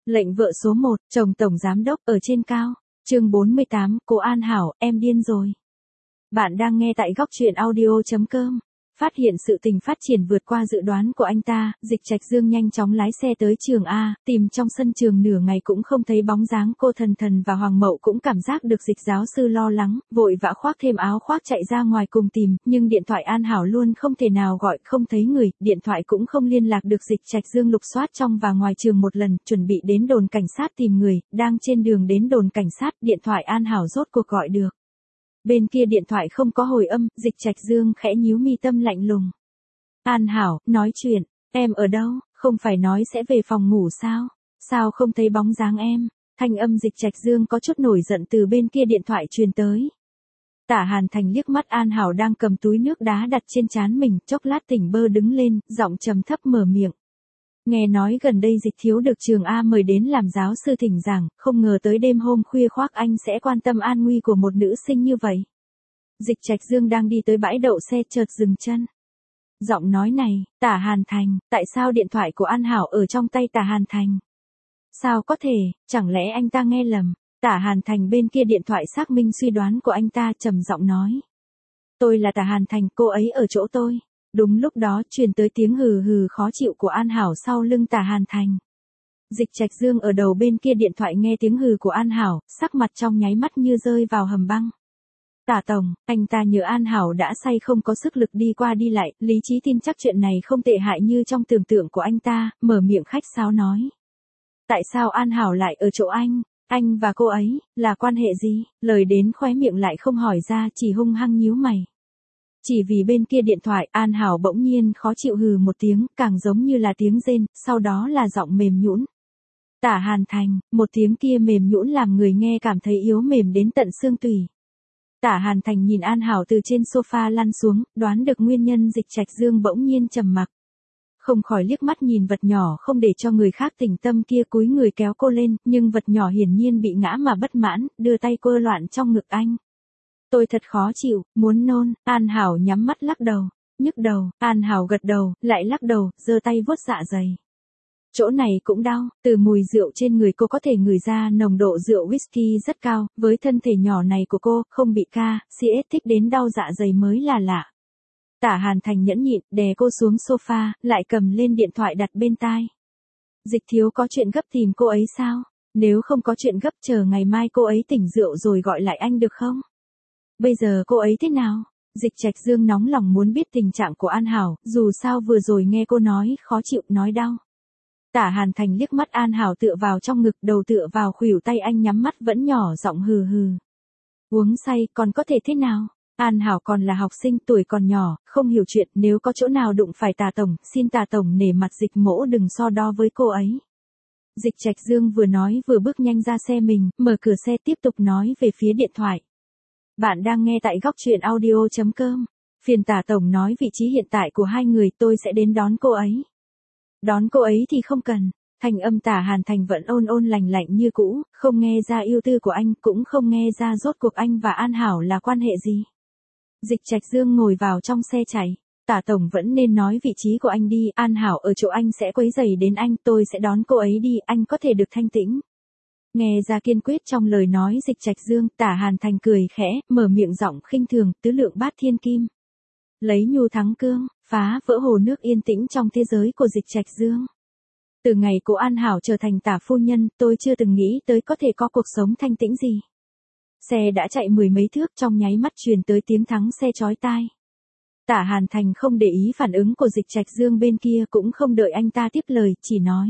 Lệnh vợ số 1, chồng tổng giám đốc ở trên cao. Chương 48, cô An Hảo, em điên rồi. Bạn đang nghe tại góc truyện audio.com. Phát hiện sự tình phát triển vượt qua dự đoán của anh ta, Dịch Trạch Dương nhanh chóng lái xe tới trường A, tìm trong sân trường nửa ngày cũng không thấy bóng dáng cô Thần Thần và Hoàng Mậu cũng cảm giác được Dịch giáo sư lo lắng, vội vã khoác thêm áo khoác chạy ra ngoài cùng tìm, nhưng điện thoại An Hảo luôn không thể nào gọi, không thấy người, điện thoại cũng không liên lạc được. Dịch Trạch Dương lục soát trong và ngoài trường một lần, chuẩn bị đến đồn cảnh sát tìm người, đang trên đường đến đồn cảnh sát, điện thoại An Hảo rốt cuộc gọi được. Bên kia điện thoại không có hồi âm, Dịch Trạch Dương khẽ nhíu mi, tâm lạnh lùng. An Hảo, nói chuyện, em ở đâu, không phải nói sẽ về phòng ngủ sao? Sao không thấy bóng dáng em? Thanh âm Dịch Trạch Dương có chút nổi giận từ bên kia điện thoại truyền tới. Tả Hàn Thành liếc mắt An Hảo đang cầm túi nước đá đặt trên trán mình, chốc lát tỉnh bơ đứng lên, giọng trầm thấp mở miệng. Nghe nói gần đây Dịch thiếu được trường A mời đến làm giáo sư thỉnh giảng, không ngờ tới đêm hôm khuya khoác anh sẽ quan tâm an nguy của một nữ sinh như vậy. Dịch Trạch Dương đang đi tới bãi đậu xe chợt dừng chân. Giọng nói này, Tả Hàn Thành, tại sao điện thoại của An Hảo ở trong tay Tả Hàn Thành? Sao có thể, chẳng lẽ anh ta nghe lầm? Tả Hàn Thành bên kia điện thoại xác minh suy đoán của anh ta, trầm giọng nói. Tôi là Tả Hàn Thành, cô ấy ở chỗ tôi. Đúng lúc đó truyền tới tiếng hừ hừ khó chịu của An Hảo sau lưng Tả Hàn Thành. Dịch Trạch Dương ở đầu bên kia điện thoại nghe tiếng hừ của An Hảo, sắc mặt trong nháy mắt như rơi vào hầm băng. Tả tổng, anh ta nhớ An Hảo đã say không có sức lực đi qua đi lại, lý trí tin chắc chuyện này không tệ hại như trong tưởng tượng của anh ta, mở miệng khách sáo nói. Tại sao An Hảo lại ở chỗ anh và cô ấy, là quan hệ gì? Lời đến khóe miệng lại không hỏi ra, chỉ hung hăng nhíu mày. Chỉ vì bên kia điện thoại, An Hảo bỗng nhiên khó chịu hừ một tiếng, càng giống như là tiếng rên, sau đó là giọng mềm nhũn. Tả Hàn Thành, một tiếng kia mềm nhũn làm người nghe cảm thấy yếu mềm đến tận xương tủy. Tả Hàn Thành nhìn An Hảo từ trên sofa lăn xuống, đoán được nguyên nhân. Dịch Trạch Dương bỗng nhiên trầm mặc. Không khỏi liếc mắt nhìn vật nhỏ không để cho người khác tỉnh tâm kia, cúi người kéo cô lên, nhưng vật nhỏ hiển nhiên bị ngã mà bất mãn, đưa tay quơ loạn trong ngực anh. Tôi thật khó chịu, muốn nôn. An Hảo nhắm mắt lắc đầu. Nhức đầu. An Hảo gật đầu, lại lắc đầu, giơ tay vuốt dạ dày. Chỗ này cũng đau. Từ mùi rượu trên người cô có thể ngửi ra nồng độ rượu whisky rất cao, với thân thể nhỏ này của cô, không bị CS thích đến đau dạ dày mới là lạ. Tả Hàn Thành nhẫn nhịn, đè cô xuống sofa, lại cầm lên điện thoại đặt bên tai. Dịch thiếu có chuyện gấp tìm cô ấy sao? Nếu không có chuyện gấp, chờ ngày mai cô ấy tỉnh rượu rồi gọi lại anh được không? Bây giờ cô ấy thế nào? Dịch Trạch Dương nóng lòng muốn biết tình trạng của An Hảo, dù sao vừa rồi nghe cô nói khó chịu, nói đau. Tả Hàn Thành liếc mắt An Hảo tựa vào trong ngực, đầu tựa vào khuỷu tay anh, nhắm mắt vẫn nhỏ giọng hừ hừ. Uống say còn có thể thế nào? An Hảo còn là học sinh, tuổi còn nhỏ, không hiểu chuyện, nếu có chỗ nào đụng phải Tả tổng, xin Tả tổng nể mặt Dịch mỗ đừng so đo với cô ấy. Dịch Trạch Dương vừa nói vừa bước nhanh ra xe mình, mở cửa xe tiếp tục nói về phía điện thoại. Bạn đang nghe tại góc truyện audio.com. Phiền Tả tổng nói vị trí hiện tại của hai người, tôi sẽ đến đón cô ấy. Đón cô ấy thì không cần. Thanh âm Tả Hàn Thành vẫn ôn ôn lành lạnh như cũ, không nghe ra yêu tư của anh, cũng không nghe ra rốt cuộc anh và An Hảo là quan hệ gì. Dịch Trạch Dương ngồi vào trong xe chạy. Tả tổng vẫn nên nói vị trí của anh đi, An Hảo ở chỗ anh sẽ quấy rầy đến anh, tôi sẽ đón cô ấy đi, anh có thể được thanh tĩnh. Nghe ra kiên quyết trong lời nói Dịch Trạch Dương, Tả Hàn Thành cười khẽ, mở miệng giọng khinh thường, tứ lượng bát thiên kim. Lấy nhu thắng cương, phá vỡ hồ nước yên tĩnh trong thế giới của Dịch Trạch Dương. Từ ngày cô An Hảo trở thành Tả phu nhân, tôi chưa từng nghĩ tới có thể có cuộc sống thanh tĩnh gì. Xe đã chạy mười mấy thước, trong nháy mắt truyền tới tiếng thắng xe chói tai. Tả Hàn Thành không để ý phản ứng của Dịch Trạch Dương bên kia, cũng không đợi anh ta tiếp lời, chỉ nói.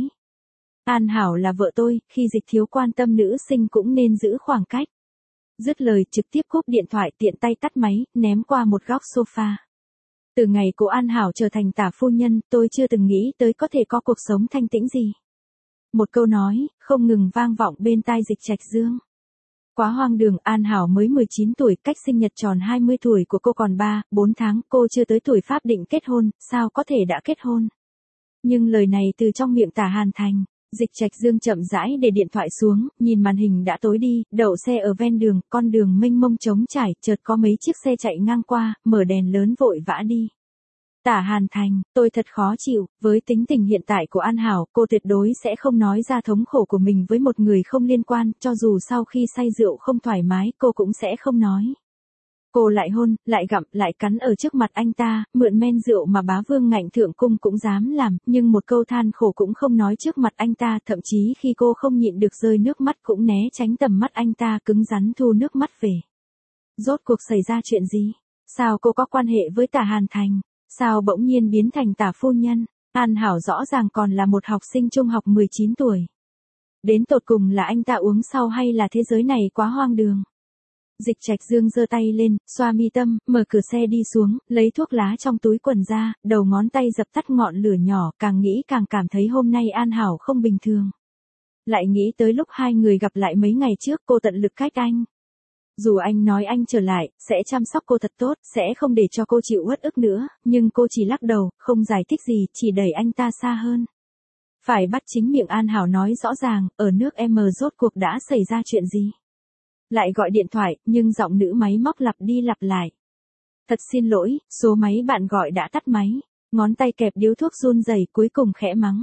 An Hảo là vợ tôi, khi Dịch thiếu quan tâm nữ sinh cũng nên giữ khoảng cách. Dứt lời trực tiếp cúp điện thoại, tiện tay tắt máy, ném qua một góc sofa. Từ ngày cô An Hảo trở thành Tả phu nhân, tôi chưa từng nghĩ tới có thể có cuộc sống thanh tĩnh gì. Một câu nói, không ngừng vang vọng bên tai Dịch Trạch Dương. Quá hoang đường, An Hảo mới 19 tuổi, cách sinh nhật tròn 20 tuổi của cô còn 3-4 tháng, cô chưa tới tuổi pháp định kết hôn, sao có thể đã kết hôn. Nhưng lời này từ trong miệng Tả Hàn Thành. Dịch Trạch Dương chậm rãi để điện thoại xuống, nhìn màn hình đã tối đi, đậu xe ở ven đường, con đường mênh mông trống trải, chợt có mấy chiếc xe chạy ngang qua, mở đèn lớn vội vã đi. Tả Hàn Thành, tôi thật khó chịu, với tính tình hiện tại của An Hảo, cô tuyệt đối sẽ không nói ra thống khổ của mình với một người không liên quan, cho dù sau khi say rượu không thoải mái, cô cũng sẽ không nói. Cô lại hôn, lại gặm, lại cắn ở trước mặt anh ta, mượn men rượu mà bá vương ngạnh thượng cung cũng dám làm, nhưng một câu than khổ cũng không nói trước mặt anh ta, thậm chí khi cô không nhịn được rơi nước mắt cũng né tránh tầm mắt anh ta, cứng rắn thu nước mắt về. Rốt cuộc xảy ra chuyện gì? Sao cô có quan hệ với Tả Hàn Thành? Sao bỗng nhiên biến thành Tả phu nhân? An Hảo rõ ràng còn là một học sinh trung học 19 tuổi. Đến tột cùng là anh ta uống sau hay là thế giới này quá hoang đường? Dịch Trạch Dương giơ tay lên, xoa mi tâm, mở cửa xe đi xuống, lấy thuốc lá trong túi quần ra, đầu ngón tay dập tắt ngọn lửa nhỏ, càng nghĩ càng cảm thấy hôm nay An Hảo không bình thường. Lại nghĩ tới lúc hai người gặp lại mấy ngày trước, cô tận lực cách anh. Dù anh nói anh trở lại, sẽ chăm sóc cô thật tốt, sẽ không để cho cô chịu uất ức nữa, nhưng cô chỉ lắc đầu, không giải thích gì, chỉ đẩy anh ta xa hơn. Phải bắt chính miệng An Hảo nói rõ ràng, ở nước M rốt cuộc đã xảy ra chuyện gì. Lại gọi điện thoại, nhưng giọng nữ máy móc lặp đi lặp lại. Thật xin lỗi, số máy bạn gọi đã tắt máy. Ngón tay kẹp điếu thuốc run rẩy, cuối cùng khẽ mắng.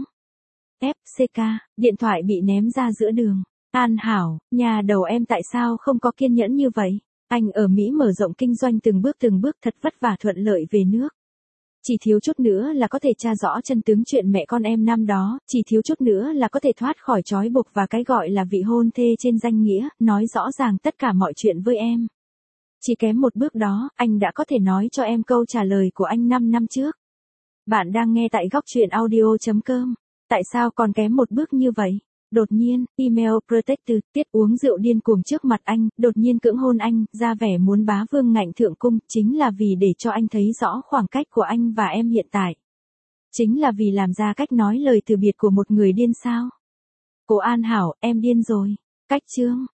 FCK, điện thoại bị ném ra giữa đường. An Hảo, nhà đầu em tại sao không có kiên nhẫn như vậy? Anh ở Mỹ mở rộng kinh doanh từng bước thật vất vả thuận lợi về nước. Chỉ thiếu chút nữa là có thể tra rõ chân tướng chuyện mẹ con em năm đó, chỉ thiếu chút nữa là có thể thoát khỏi trói buộc và cái gọi là vị hôn thê trên danh nghĩa, nói rõ ràng tất cả mọi chuyện với em. Chỉ kém một bước đó, anh đã có thể nói cho em câu trả lời của anh 5 năm trước. Bạn đang nghe tại góc truyện audio.com. Tại sao còn kém một bước như vậy? Đột nhiên, email protector, Tiết uống rượu điên cuồng trước mặt anh, đột nhiên cưỡng hôn anh, ra vẻ muốn bá vương ngạnh thượng cung, chính là vì để cho anh thấy rõ khoảng cách của anh và em hiện tại. Chính là vì làm ra cách nói lời từ biệt của một người điên sao. Cô An Hảo, em điên rồi. Cách chương.